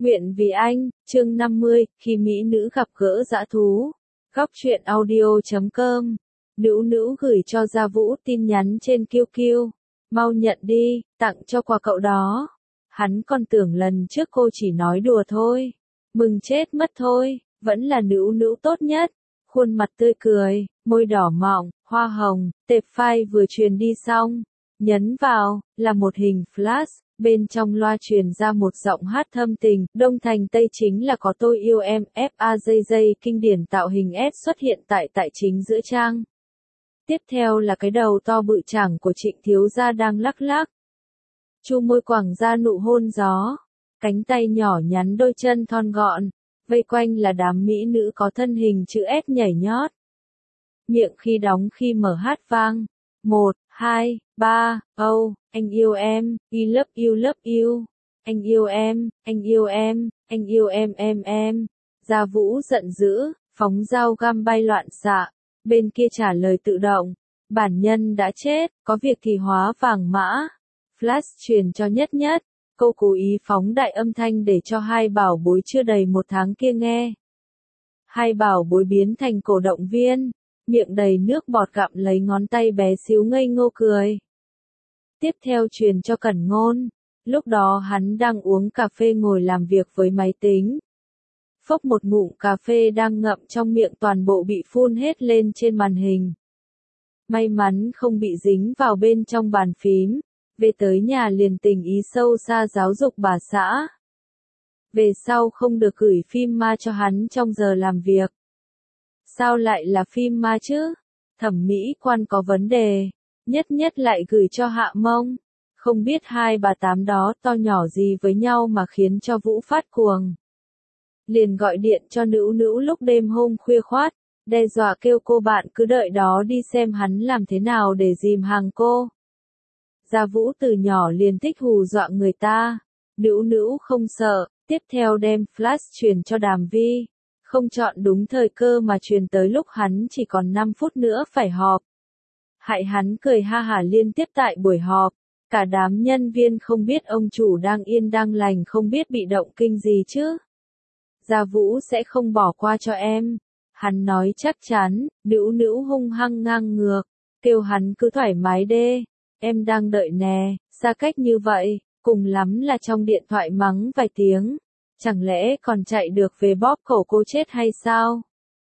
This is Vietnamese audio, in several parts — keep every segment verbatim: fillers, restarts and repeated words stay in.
Nguyện vì anh, chương năm mươi, khi mỹ nữ gặp gỡ dã thú. Góc truyện audio chấm com. Nữu Nữu gửi cho Gia Vũ tin nhắn trên Q Q. Mau nhận đi, tặng cho quà cậu đó. Hắn còn tưởng lần trước cô chỉ nói đùa thôi. Mừng chết mất thôi, vẫn là Nữu Nữu tốt nhất. Khuôn mặt tươi cười, môi đỏ mọng, hoa hồng, tệp file vừa truyền đi xong. Nhấn vào, là một hình flash, bên trong loa truyền ra một giọng hát thâm tình, Đông Thành Tây chính là có tôi yêu em, Fajj kinh điển tạo hình S xuất hiện tại tại chính giữa trang. Tiếp theo là cái đầu to bự chảng của Trịnh thiếu gia đang lắc lắc. Chu môi quẳng ra nụ hôn gió, cánh tay nhỏ nhắn đôi chân thon gọn, vây quanh là đám mỹ nữ có thân hình chữ S nhảy nhót. Miệng khi đóng khi mở hát vang. Một, hai, ba, oh, anh yêu em, I love you love you. Anh yêu em, anh yêu em, anh yêu em em em. Gia Vũ giận dữ, phóng dao găm bay loạn xạ. Bên kia trả lời tự động. Bản nhân đã chết, có việc thì hóa vàng mã. Flash truyền cho Nhất Nhất. Cô cố ý phóng đại âm thanh để cho hai bảo bối chưa đầy một tháng kia nghe. Hai bảo bối biến thành cổ động viên. Miệng đầy nước bọt gặm lấy ngón tay bé xíu ngây ngô cười. Tiếp theo truyền cho Cẩn Ngôn. Lúc đó hắn đang uống cà phê ngồi làm việc với máy tính. Phốc một ngụm cà phê đang ngậm trong miệng toàn bộ bị phun hết lên trên màn hình. May mắn không bị dính vào bên trong bàn phím. Về tới nhà liền tình ý sâu xa giáo dục bà xã. Về sau không được gửi phim ma cho hắn trong giờ làm việc. Sao lại là phim ma chứ? Thẩm mỹ quan có vấn đề. Nhất Nhất lại gửi cho Hạ Mông. Không biết hai bà tám đó to nhỏ gì với nhau mà khiến cho Vũ phát cuồng. Liền gọi điện cho Nữu Nữu lúc đêm hôm khuya khoát, đe dọa kêu cô bạn cứ đợi đó đi xem hắn làm thế nào để dìm hàng cô. Gia Vũ từ nhỏ liền thích hù dọa người ta. Nữu Nữu không sợ, tiếp theo đem flash truyền cho Đàm Vi. Không chọn đúng thời cơ mà truyền tới lúc hắn chỉ còn năm phút nữa phải họp. Hại hắn cười ha hả liên tiếp tại buổi họp. Cả đám nhân viên không biết ông chủ đang yên đang lành không biết bị động kinh gì chứ. Gia Vũ sẽ không bỏ qua cho em. Hắn nói chắc chắn, Nữu Nữu hung hăng ngang ngược. Kêu hắn cứ thoải mái đê. Em đang đợi nè, xa cách như vậy, cùng lắm là trong điện thoại mắng vài tiếng. Chẳng lẽ còn chạy được về bóp cổ cô chết hay sao?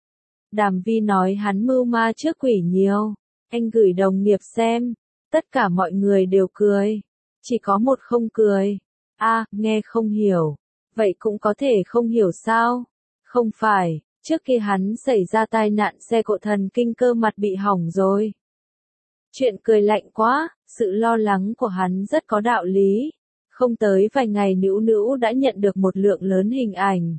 Đàm Vi nói hắn mưu ma trước quỷ nhiều. Anh gửi đồng nghiệp xem. Tất cả mọi người đều cười. Chỉ có một không cười. A, à, nghe không hiểu. Vậy cũng có thể không hiểu sao? Không phải, trước khi hắn xảy ra tai nạn xe cộ thần kinh cơ mặt bị hỏng rồi. Chuyện cười lạnh quá, sự lo lắng của hắn rất có đạo lý. Không tới vài ngày Nữu Nữu đã nhận được một lượng lớn hình ảnh.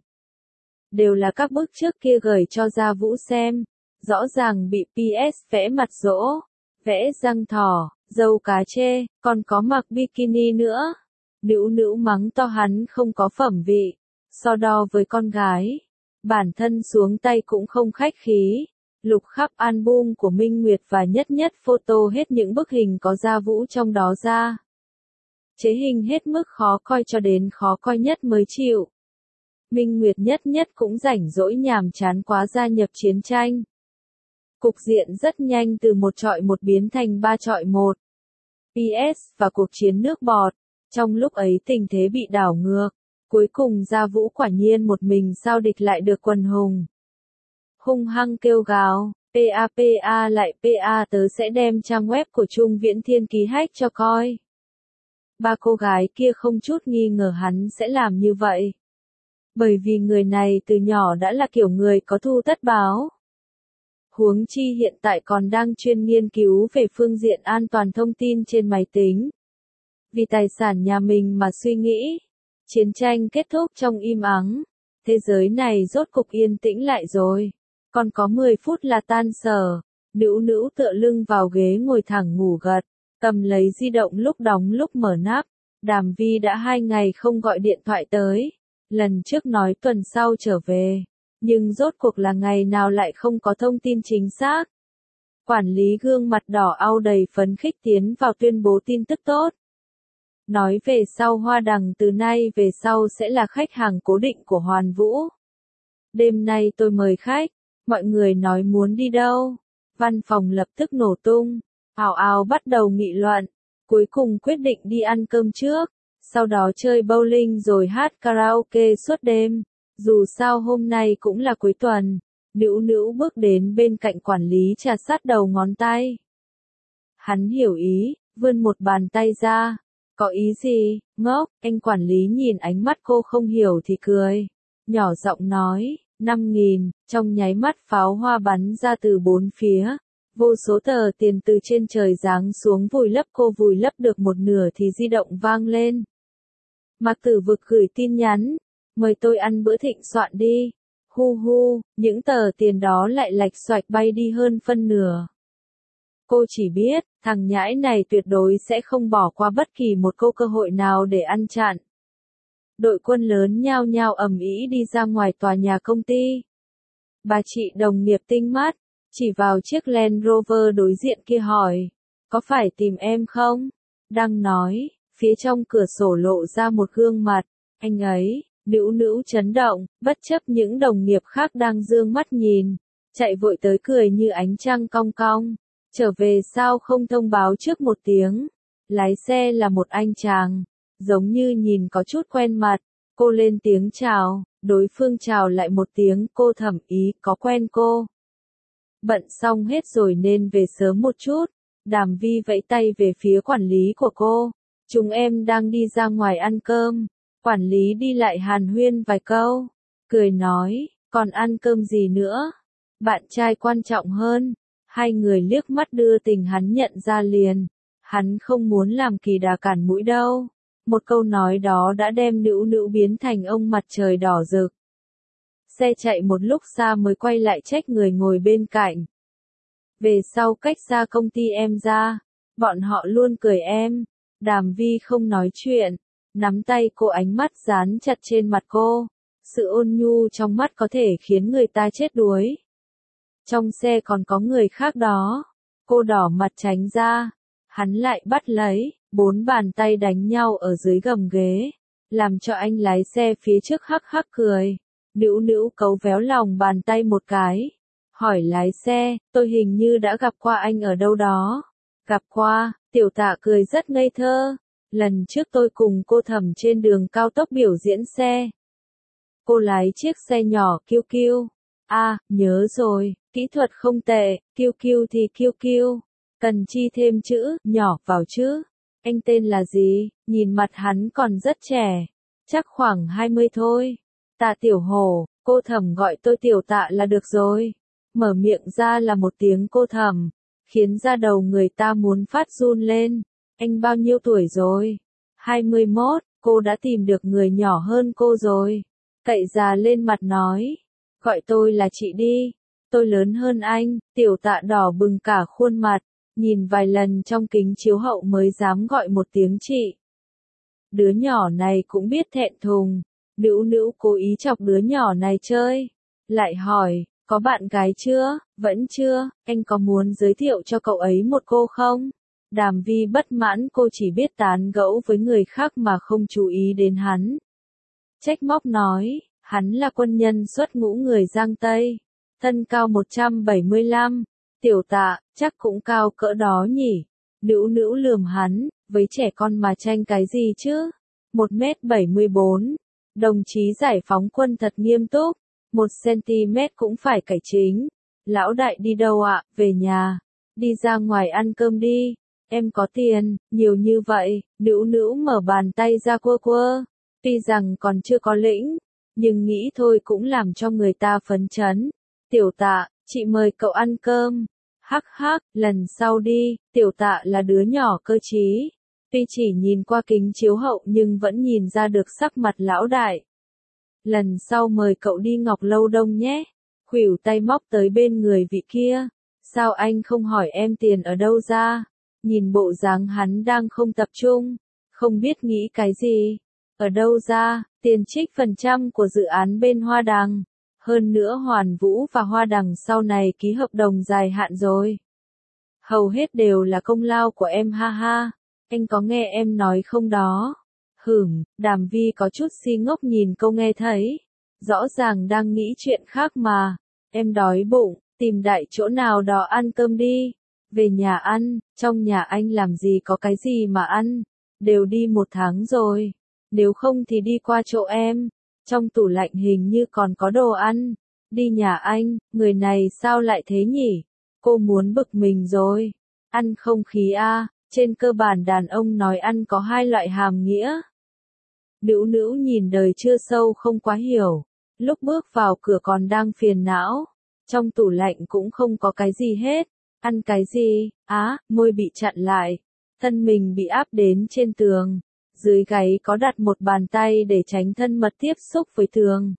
Đều là các bức trước kia gửi cho Gia Vũ xem. Rõ ràng bị pê ét vẽ mặt dỗ, vẽ răng thỏ, dâu cá chê, còn có mặc bikini nữa. Nữu Nữu mắng to hắn không có phẩm vị, so đo với con gái. Bản thân xuống tay cũng không khách khí. Lục khắp album của Minh Nguyệt và Nhất Nhất photo hết những bức hình có Gia Vũ trong đó ra. Chế hình hết mức khó coi cho đến khó coi nhất mới chịu. Minh Nguyệt Nhất Nhất cũng rảnh rỗi nhàm chán quá gia nhập chiến tranh. Cục diện rất nhanh từ một chọi một biến thành ba chọi một. pê ét và cuộc chiến nước bọt. Trong lúc ấy tình thế bị đảo ngược. Cuối cùng Gia Vũ quả nhiên một mình sao địch lại được quần hùng. Hung hăng kêu gào, pa pa lại pa tớ sẽ đem trang web của Trung Viễn Thiên ký hack cho coi. Ba cô gái kia không chút nghi ngờ hắn sẽ làm như vậy. Bởi vì người này từ nhỏ đã là kiểu người có thu tất báo. Huống chi hiện tại còn đang chuyên nghiên cứu về phương diện an toàn thông tin trên máy tính. Vì tài sản nhà mình mà suy nghĩ. Chiến tranh kết thúc trong im ắng. Thế giới này rốt cục yên tĩnh lại rồi. Còn có mười phút là tan sở. Nữu Nữu tựa lưng vào ghế ngồi thẳng ngủ gật. Cầm lấy di động lúc đóng lúc mở nắp. Đàm Vi đã hai ngày không gọi điện thoại tới. Lần trước nói tuần sau trở về. Nhưng rốt cuộc là ngày nào lại không có thông tin chính xác. Quản lý gương mặt đỏ au đầy phấn khích tiến vào tuyên bố tin tức tốt. nói về sau Hoa Đằng từ nay về sau sẽ là khách hàng cố định của Hoàn Vũ. Đêm nay tôi mời khách, mọi người nói muốn đi đâu? Văn phòng lập tức nổ tung, ào ào bắt đầu nghị luận, cuối cùng quyết định đi ăn cơm trước, sau đó chơi bowling rồi hát karaoke suốt đêm. Dù sao hôm nay cũng là cuối tuần, Nữu Nữu bước đến bên cạnh quản lý trà sát đầu ngón tay. Hắn hiểu ý, vươn một bàn tay ra. Có ý gì, ngốc? Anh quản lý nhìn ánh mắt cô không hiểu thì cười. Nhỏ giọng nói, năm nghìn, trong nháy mắt pháo hoa bắn ra từ bốn phía. Vô số tờ tiền từ trên trời giáng xuống vùi lấp cô, vùi lấp được một nửa thì di động vang lên. Mạc Tử Vực gửi tin nhắn, mời tôi ăn bữa thịnh soạn đi. Hu hu, những tờ tiền đó lại lạch xoạch bay đi hơn phân nửa. Cô chỉ biết, thằng nhãi này tuyệt đối sẽ không bỏ qua bất kỳ một câu cơ hội nào để ăn chặn. Đội quân lớn nhao nhao ầm ĩ đi ra ngoài tòa nhà công ty. Bà chị đồng nghiệp tinh mắt, chỉ vào chiếc Land Rover đối diện kia hỏi, có phải tìm em không? Đang nói, phía trong cửa sổ lộ ra một gương mặt, anh ấy. Nữu Nữu chấn động, bất chấp những đồng nghiệp khác đang dương mắt nhìn, chạy vội tới cười như ánh trăng cong cong. Trở về sao không thông báo trước một tiếng? Lái xe là một anh chàng, giống như nhìn có chút quen mặt. Cô lên tiếng chào, đối phương chào lại một tiếng, cô thầm ý có quen cô. Bận xong hết rồi nên về sớm một chút. Đàm Vi vẫy tay về phía quản lý của cô. Chúng em đang đi ra ngoài ăn cơm. Quản lý đi lại hàn huyên vài câu, cười nói, còn ăn cơm gì nữa? Bạn trai quan trọng hơn. Hai người liếc mắt đưa tình hắn nhận ra liền. Hắn không muốn làm kỳ đà cản mũi đâu. Một câu nói đó đã đem Nữu Nữu biến thành ông mặt trời đỏ rực. Xe chạy một lúc xa mới quay lại trách người ngồi bên cạnh. Về sau cách xa công ty em ra, bọn họ luôn cười em. Đàm Vi không nói chuyện. Nắm tay cô, ánh mắt dán chặt trên mặt cô. Sự ôn nhu trong mắt có thể khiến người ta chết đuối. Trong xe còn có người khác đó. Cô đỏ mặt tránh ra. Hắn lại bắt lấy, bốn bàn tay đánh nhau ở dưới gầm ghế. Làm cho anh lái xe phía trước hắc hắc cười. Nữu Nữu cấu véo lòng bàn tay một cái. Hỏi lái xe, tôi hình như đã gặp qua anh ở đâu đó. Gặp qua, Tiểu Tạ cười rất ngây thơ. Lần trước tôi cùng cô Thẩm trên đường cao tốc biểu diễn xe. Cô lái chiếc xe nhỏ kiu kiu. À, nhớ rồi, kỹ thuật không tệ, kiu kiu thì kiu kiu. Cần chi thêm chữ, nhỏ vào chứ. Anh tên là gì? Nhìn mặt hắn còn rất trẻ. Chắc khoảng hai mươi thôi. Tạ Tiểu Hổ, cô Thẩm gọi tôi Tiểu Tạ là được rồi. Mở miệng ra là một tiếng cô Thẩm, khiến da đầu người ta muốn phát run lên. Anh bao nhiêu tuổi rồi? hai mươi mốt, cô đã tìm được người nhỏ hơn cô rồi. Cậy già lên mặt nói. Gọi tôi là chị đi. Tôi lớn hơn anh. Tiểu Tạ đỏ bừng cả khuôn mặt. Nhìn vài lần trong kính chiếu hậu mới dám gọi một tiếng chị. Đứa nhỏ này cũng biết thẹn thùng. Nữu Nữu cố ý chọc đứa nhỏ này chơi. Lại hỏi, có bạn gái chưa? Vẫn chưa. Anh có muốn giới thiệu cho cậu ấy một cô không? Đàm Vi bất mãn, cô chỉ biết tán gẫu với người khác mà không chú ý đến hắn. Trách móc nói, hắn là quân nhân xuất ngũ người Giang Tây. Thân cao một trăm bảy mươi lăm. Tiểu Tạ, chắc cũng cao cỡ đó nhỉ. Nữu Nữu lườm hắn, với trẻ con mà tranh cái gì chứ? một mét bảy mươi bốn. Đồng chí giải phóng quân thật nghiêm túc. một xăng-ti-mét cũng phải cải chính. Lão đại đi đâu ạ? Về nhà. Đi ra ngoài ăn cơm đi. Em có tiền, nhiều như vậy. Nữu Nữu mở bàn tay ra quơ quơ. Tuy rằng còn chưa có lĩnh, nhưng nghĩ thôi cũng làm cho người ta phấn chấn. Tiểu Tạ, chị mời cậu ăn cơm. Hắc hắc, lần sau đi. Tiểu Tạ là đứa nhỏ cơ trí. Tuy chỉ nhìn qua kính chiếu hậu nhưng vẫn nhìn ra được sắc mặt lão đại. Lần sau mời cậu đi Ngọc Lâu Đông nhé. Khuỷu tay móc tới bên người vị kia. Sao anh không hỏi em tiền ở đâu ra? Nhìn bộ dáng hắn đang không tập trung. Không biết nghĩ cái gì. Ở đâu ra? Tiền trích phần trăm của dự án bên Hoa Đằng. Hơn nữa Hoàn Vũ và Hoa Đằng sau này ký hợp đồng dài hạn rồi. Hầu hết đều là công lao của em ha ha. Anh có nghe em nói không đó? Hửm, Đàm Vi có chút si ngốc nhìn cô nghe thấy. Rõ ràng đang nghĩ chuyện khác mà. Em đói bụng, tìm đại chỗ nào đó ăn cơm đi. Về nhà ăn, trong nhà anh làm gì có cái gì mà ăn. Đều đi một tháng rồi. Nếu không thì đi qua chỗ em. Trong tủ lạnh hình như còn có đồ ăn. Đi nhà anh, người này sao lại thế nhỉ? Cô muốn bực mình rồi. Ăn không khí a, trên cơ bản đàn ông nói ăn có hai loại hàm nghĩa. Nữu Nữu nhìn đời chưa sâu không quá hiểu. Lúc bước vào cửa còn đang phiền não. Trong tủ lạnh cũng không có cái gì hết. Ăn cái gì? Á, môi bị chặn lại. Thân mình bị áp đến trên tường. Dưới gáy có đặt một bàn tay để tránh thân mật tiếp xúc với tường.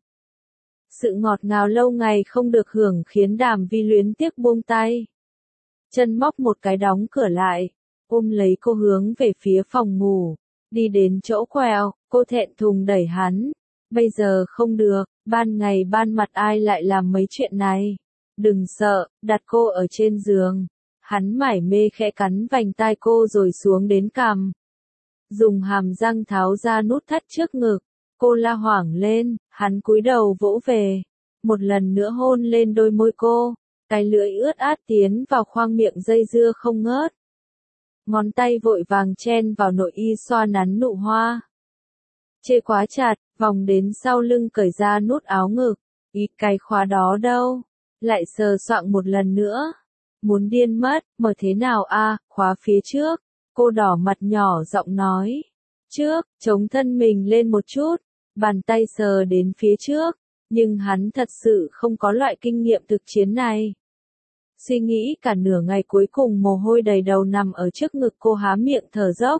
Sự ngọt ngào lâu ngày không được hưởng khiến Đàm Vi luyến tiếc buông tay. Chân móc một cái đóng cửa lại, ôm lấy cô hướng về phía phòng ngủ. Đi đến chỗ quẹo, cô thẹn thùng đẩy hắn. Bây giờ không được, ban ngày ban mặt ai lại làm mấy chuyện này. Đừng sợ, đặt cô ở trên giường. Hắn mải mê khẽ cắn vành tai cô rồi xuống đến cằm. Dùng hàm răng tháo ra nút thắt trước ngực. Cô la hoảng lên, hắn cúi đầu vỗ về. Một lần nữa hôn lên đôi môi cô. Cái lưỡi ướt át tiến vào khoang miệng dây dưa không ngớt. Ngón tay vội vàng chen vào nội y xoa nắn nụ hoa. Chê quá chặt, vòng đến sau lưng cởi ra nút áo ngực. Ý cái khóa đó đâu? Lại sờ soạng một lần nữa. Muốn điên mất, mở thế nào a, khóa phía trước. Cô đỏ mặt nhỏ giọng nói. Trước, chống thân mình lên một chút. Bàn tay sờ đến phía trước. Nhưng hắn thật sự không có loại kinh nghiệm thực chiến này. Suy nghĩ cả nửa ngày cuối cùng mồ hôi đầy đầu nằm ở trước ngực cô há miệng thở dốc.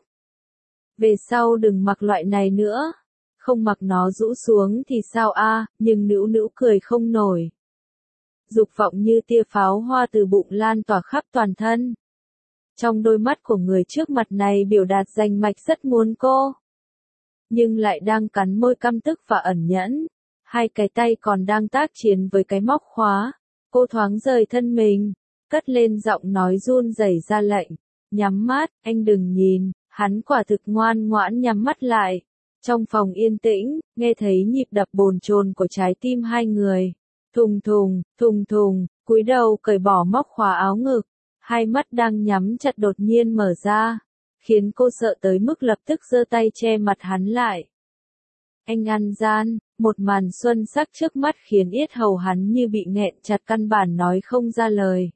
Về sau đừng mặc loại này nữa. Không mặc nó rũ xuống thì sao a, nhưng Nữu Nữu cười không nổi. Dục vọng như tia pháo hoa từ bụng lan tỏa khắp toàn thân. Trong đôi mắt của người trước mặt này biểu đạt rành mạch rất muốn cô. Nhưng lại đang cắn môi căm tức và ẩn nhẫn. Hai cái tay còn đang tác chiến với cái móc khóa. Cô thoáng rời thân mình, cất lên giọng nói run rẩy ra lệnh. Nhắm mắt, anh đừng nhìn, hắn quả thực ngoan ngoãn nhắm mắt lại. Trong phòng yên tĩnh, nghe thấy nhịp đập bồn chồn của trái tim hai người. Thùng thùng, thùng thùng, cúi đầu cởi bỏ móc khóa áo ngực. Hai mắt đang nhắm chặt đột nhiên mở ra, khiến cô sợ tới mức lập tức giơ tay che mặt hắn lại. Anh ăn gian, một màn xuân sắc trước mắt khiến yết hầu hắn như bị nghẹn chặt căn bản nói không ra lời.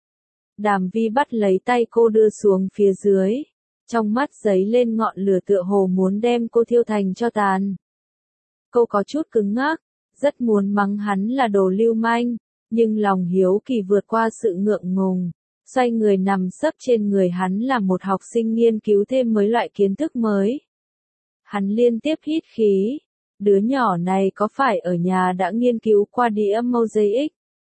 Đàm Vi bắt lấy tay cô đưa xuống phía dưới, trong mắt giấy lên ngọn lửa tựa hồ muốn đem cô thiêu thành tro tàn. Cô có chút cứng ngắc, rất muốn mắng hắn là đồ lưu manh, nhưng lòng hiếu kỳ vượt qua sự ngượng ngùng. Xoay người nằm sấp trên người hắn là một học sinh nghiên cứu thêm mấy loại kiến thức mới. Hắn liên tiếp hít khí. Đứa nhỏ này có phải ở nhà đã nghiên cứu qua đĩa mosaic?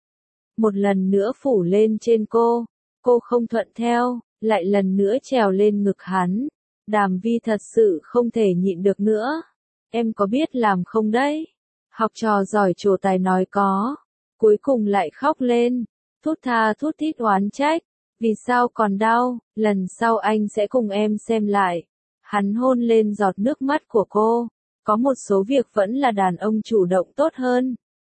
Một lần nữa phủ lên trên cô. Cô không thuận theo, lại lần nữa trèo lên ngực hắn. Đàm Vi thật sự không thể nhịn được nữa. Em có biết làm không đấy? Học trò giỏi trổ tài nói có. Cuối cùng lại khóc lên. Thút tha thút thít oán trách. Vì sao còn đau, lần sau anh sẽ cùng em xem lại. Hắn hôn lên giọt nước mắt của cô. Có một số việc vẫn là đàn ông chủ động tốt hơn.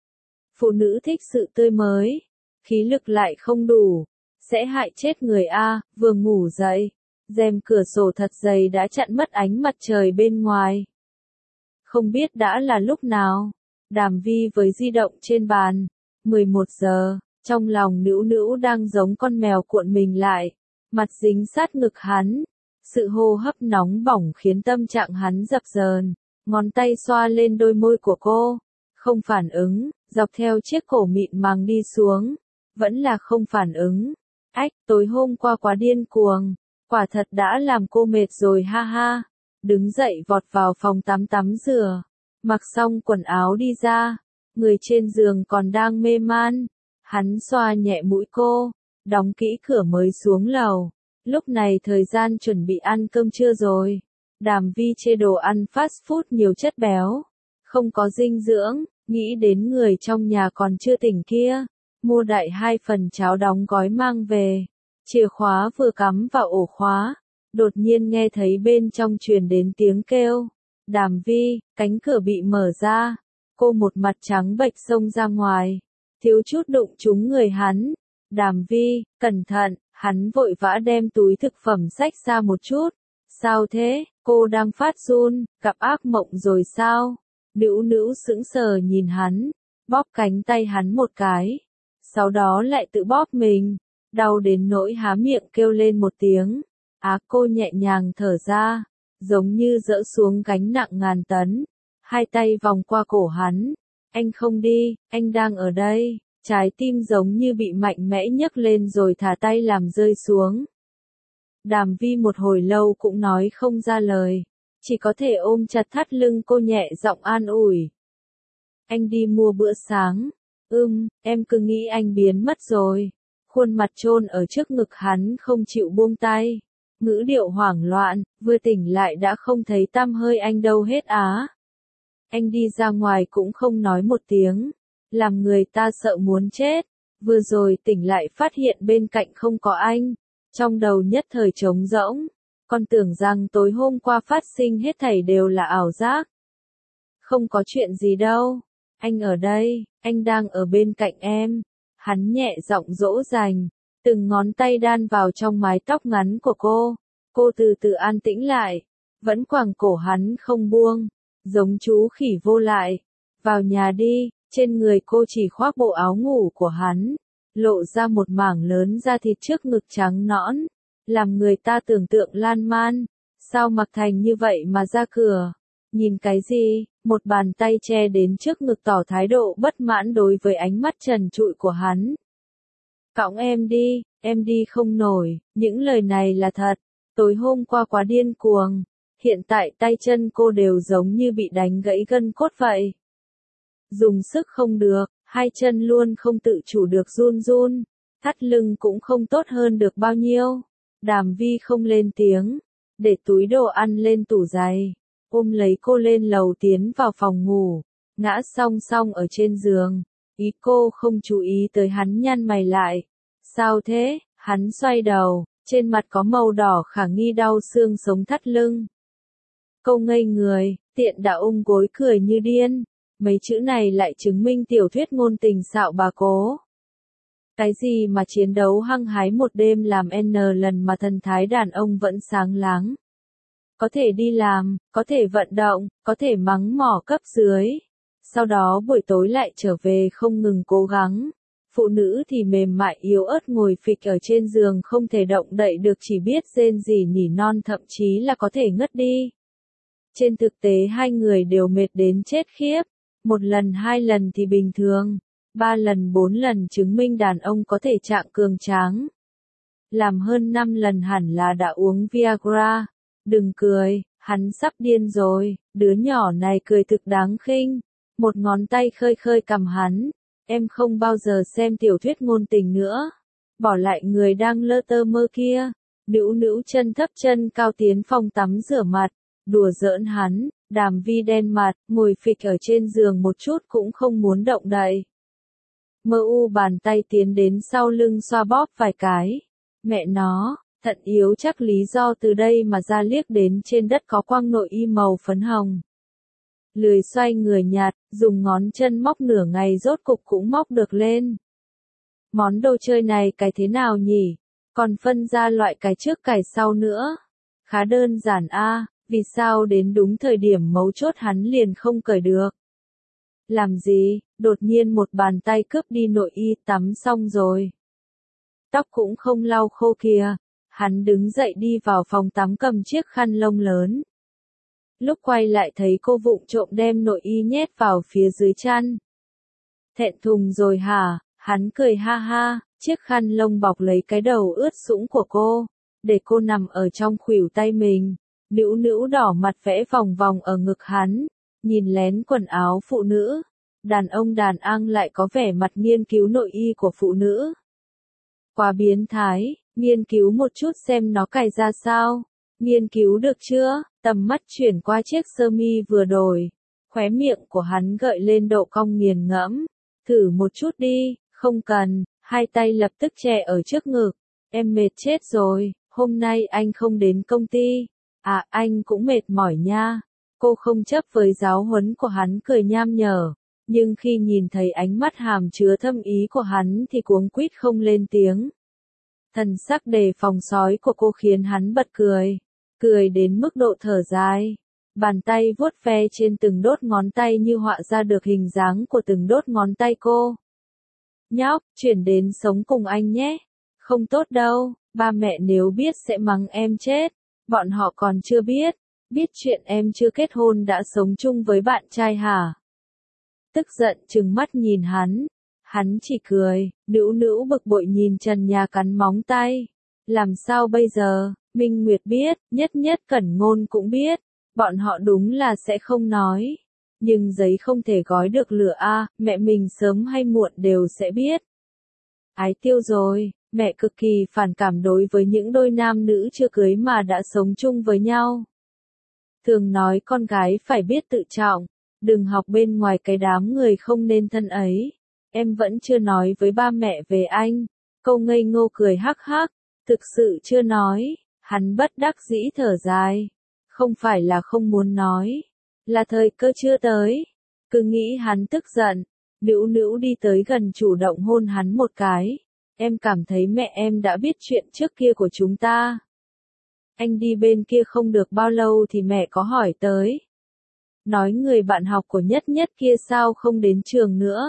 Phụ nữ thích sự tươi mới. Khí lực lại không đủ. Sẽ hại chết người a, vừa ngủ dậy. Rèm cửa sổ thật dày đã chặn mất ánh mặt trời bên ngoài. Không biết đã là lúc nào. Đàm Vi với di động trên bàn. mười một giờ. Trong lòng Nữu Nữu đang giống con mèo cuộn mình lại, mặt dính sát ngực hắn. Sự hô hấp nóng bỏng khiến tâm trạng hắn dập dờn, ngón tay xoa lên đôi môi của cô. Không phản ứng, dọc theo chiếc cổ mịn màng đi xuống. Vẫn là không phản ứng. Ách, tối hôm qua quá điên cuồng. Quả thật đã làm cô mệt rồi ha ha. Đứng dậy vọt vào phòng tắm tắm rửa. Mặc xong quần áo đi ra. Người trên giường còn đang mê man. Hắn xoa nhẹ mũi cô, đóng kỹ cửa mới xuống lầu. Lúc này thời gian chuẩn bị ăn cơm trưa rồi. Đàm Vi chê đồ ăn fast food nhiều chất béo, không có dinh dưỡng, nghĩ đến người trong nhà còn chưa tỉnh kia. Mua đại hai phần cháo đóng gói mang về. Chìa khóa vừa cắm vào ổ khóa. Đột nhiên nghe thấy bên trong truyền đến tiếng kêu. Đàm Vi, cánh cửa bị mở ra. Cô một mặt trắng bệch xông ra ngoài. Thiếu chút đụng trúng người hắn. Đàm Vi, cẩn thận, hắn vội vã đem túi thực phẩm xách ra một chút. Sao thế, cô đang phát run, gặp ác mộng rồi sao? Nữu Nữu sững sờ nhìn hắn, bóp cánh tay hắn một cái. Sau đó lại tự bóp mình, đau đến nỗi há miệng kêu lên một tiếng. Á cô nhẹ nhàng thở ra, giống như dỡ xuống gánh nặng ngàn tấn. Hai tay vòng qua cổ hắn. Anh không đi, anh đang ở đây. Trái tim giống như bị mạnh mẽ nhấc lên rồi thả tay làm rơi xuống. Đàm Vi một hồi lâu cũng nói không ra lời, chỉ có thể ôm chặt thắt lưng cô nhẹ giọng an ủi. Anh đi mua bữa sáng. Ừm, em cứ nghĩ anh biến mất rồi. Khuôn mặt chôn ở trước ngực hắn không chịu buông tay. Ngữ điệu hoảng loạn, vừa tỉnh lại đã không thấy tăm hơi anh đâu hết á. Anh đi ra ngoài cũng không nói một tiếng, làm người ta sợ muốn chết. Vừa rồi tỉnh lại phát hiện bên cạnh không có anh. Trong đầu nhất thời trống rỗng, con tưởng rằng tối hôm qua phát sinh hết thảy đều là ảo giác. Không có chuyện gì đâu, anh ở đây, anh đang ở bên cạnh em. Hắn nhẹ giọng dỗ dành, từng ngón tay đan vào trong mái tóc ngắn của cô. Cô từ từ an tĩnh lại, vẫn quàng cổ hắn không buông, giống chú khỉ vô lại. Vào nhà đi, trên người cô chỉ khoác bộ áo ngủ của hắn. Lộ ra một mảng lớn da thịt trước ngực trắng nõn, làm người ta tưởng tượng lan man. Sao mặc thành như vậy mà ra cửa? Nhìn cái gì? Một bàn tay che đến trước ngực tỏ thái độ bất mãn đối với ánh mắt trần trụi của hắn. Cõng em đi, em đi không nổi, những lời này là thật. Tối hôm qua quá điên cuồng, hiện tại tay chân cô đều giống như bị đánh gãy gân cốt vậy. Dùng sức không được. Hai chân luôn không tự chủ được run run, thắt lưng cũng không tốt hơn được bao nhiêu. Đàm Vi không lên tiếng, để túi đồ ăn lên tủ giày, ôm lấy cô lên lầu tiến vào phòng ngủ, ngã song song ở trên giường. Ý cô không chú ý tới hắn nhăn mày lại. Sao thế? Hắn xoay đầu, trên mặt có màu đỏ khả nghi đau xương sống thắt lưng. Cô ngây người, tiện đã ôm gối cười như điên. Mấy chữ này lại chứng minh tiểu thuyết ngôn tình xạo bà cố. Cái gì mà chiến đấu hăng hái một đêm làm n lần mà thần thái đàn ông vẫn sáng láng. Có thể đi làm, có thể vận động, có thể mắng mỏ cấp dưới. Sau đó buổi tối lại trở về không ngừng cố gắng. Phụ nữ thì mềm mại yếu ớt ngồi phịch ở trên giường không thể động đậy được, chỉ biết rên rỉ nỉ non, thậm chí là có thể ngất đi. Trên thực tế hai người đều mệt đến chết khiếp. Một lần hai lần thì bình thường, ba lần bốn lần chứng minh đàn ông có thể trạng cường tráng. Làm hơn năm lần hẳn là đã uống Viagra. Đừng cười, hắn sắp điên rồi, đứa nhỏ này cười thực đáng khinh. Một ngón tay khơi khơi cằm hắn, em không bao giờ xem tiểu thuyết ngôn tình nữa. Bỏ lại người đang lơ tơ mơ kia. Nữu Nữu chân thấp chân cao tiến phòng tắm rửa mặt, đùa giỡn hắn. Đàm Vi đen mặt, ngồi phịch ở trên giường một chút cũng không muốn động đậy. Mơ u bàn tay tiến đến sau lưng xoa bóp vài cái. Mẹ nó, thận yếu chắc lý do từ đây mà ra, liếc đến trên đất có quang nội y màu phấn hồng. Lười xoay người nhạt, dùng ngón chân móc nửa ngày rốt cục cũng móc được lên. Món đồ chơi này cái thế nào nhỉ? Còn phân ra loại cái trước cái sau nữa. Khá đơn giản a. Vì sao đến đúng thời điểm mấu chốt hắn liền không cởi được? Làm gì? Đột nhiên một bàn tay cướp đi nội y, tắm xong rồi. Tóc cũng không lau khô kìa. Hắn đứng dậy đi vào phòng tắm cầm chiếc khăn lông lớn. Lúc quay lại thấy cô vụng trộm đem nội y nhét vào phía dưới chăn. Thẹn thùng rồi hả? Hắn cười ha ha, chiếc khăn lông bọc lấy cái đầu ướt sũng của cô, để cô nằm ở trong khuỷu tay mình. Nữu Nữu đỏ mặt vẽ vòng vòng ở ngực hắn, nhìn lén quần áo phụ nữ. Đàn ông đàn anh lại có vẻ mặt nghiên cứu nội y của phụ nữ. Quá biến thái, nghiên cứu một chút xem nó cài ra sao. Nghiên cứu được chưa? Tầm mắt chuyển qua chiếc sơ mi vừa đổi. Khóe miệng của hắn gợi lên độ cong nghiền ngẫm. Thử một chút đi, không cần. Hai tay lập tức che ở trước ngực. Em mệt chết rồi. Hôm nay anh không đến công ty. À, anh cũng mệt mỏi nha. Cô không chấp với giáo huấn của hắn cười nham nhở. Nhưng khi nhìn thấy ánh mắt hàm chứa thâm ý của hắn thì cuống quýt không lên tiếng. Thần sắc đề phòng sói của cô khiến hắn bật cười. Cười đến mức độ thở dài. Bàn tay vuốt ve trên từng đốt ngón tay như họa ra được hình dáng của từng đốt ngón tay cô. Nhóc, chuyển đến sống cùng anh nhé. Không tốt đâu, ba mẹ nếu biết sẽ mắng em chết. Bọn họ còn chưa biết. Biết chuyện em chưa kết hôn đã sống chung với bạn trai hả? Tức giận trừng mắt nhìn hắn. Hắn chỉ cười, nữu nữu bực bội nhìn trần nhà cắn móng tay. Làm sao bây giờ? Minh Nguyệt biết, Nhất Nhất Cẩn Ngôn cũng biết. Bọn họ đúng là sẽ không nói. Nhưng giấy không thể gói được lửa a, mẹ mình sớm hay muộn đều sẽ biết. Ái Tiêu rồi, mẹ cực kỳ phản cảm đối với những đôi nam nữ chưa cưới mà đã sống chung với nhau. Thường nói con gái phải biết tự trọng, đừng học bên ngoài cái đám người không nên thân ấy. Em vẫn chưa nói với ba mẹ về anh. Câu ngây ngô cười hắc hắc, thực sự chưa nói. Hắn bất đắc dĩ thở dài. Không phải là không muốn nói, là thời cơ chưa tới. Cứ nghĩ hắn tức giận, nữu nữu đi tới gần chủ động hôn hắn một cái. Em cảm thấy mẹ em đã biết chuyện trước kia của chúng ta. Anh đi bên kia không được bao lâu thì mẹ có hỏi tới. Nói người bạn học của Nhất Nhất kia sao không đến trường nữa.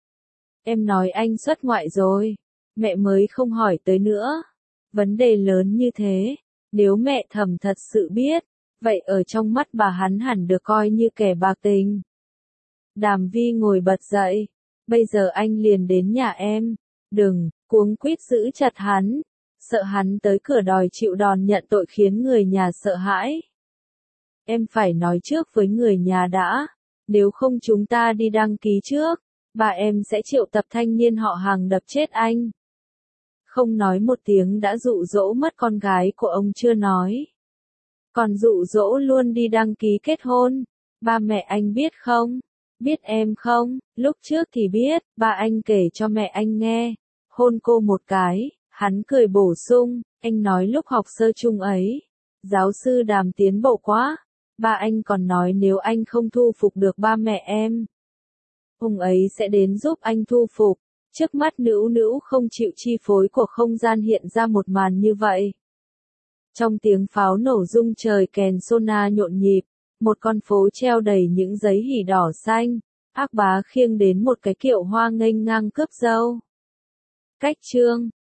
Em nói anh xuất ngoại rồi, mẹ mới không hỏi tới nữa. Vấn đề lớn như thế, nếu mẹ thầm thật sự biết, vậy ở trong mắt bà hắn hẳn được coi như kẻ bạc tình. Đàm Vi ngồi bật dậy, bây giờ anh liền đến nhà em. Đừng, cuống quýt giữ chặt hắn, sợ hắn tới cửa đòi chịu đòn nhận tội khiến người nhà sợ hãi. Em phải nói trước với người nhà đã, nếu không chúng ta đi đăng ký trước, bà em sẽ triệu tập thanh niên họ Hàng đập chết anh. Không nói một tiếng đã dụ dỗ mất con gái của ông chưa nói. Còn dụ dỗ luôn đi đăng ký kết hôn. Ba mẹ anh biết không? Biết em không? Lúc trước thì biết, ba anh kể cho mẹ anh nghe. Hôn cô một cái, hắn cười bổ sung, anh nói lúc học sơ chung ấy. Giáo sư Đàm tiến bộ quá. Ba anh còn nói nếu anh không thu phục được ba mẹ em, ông ấy sẽ đến giúp anh thu phục. Trước mắt nữu nữu không chịu chi phối của không gian hiện ra một màn như vậy. Trong tiếng pháo nổ rung trời kèn sona nhộn nhịp, một con phố treo đầy những giấy hỉ đỏ xanh, Ác Bá khiêng đến một cái kiệu hoa nghênh ngang cướp dâu. Cách chương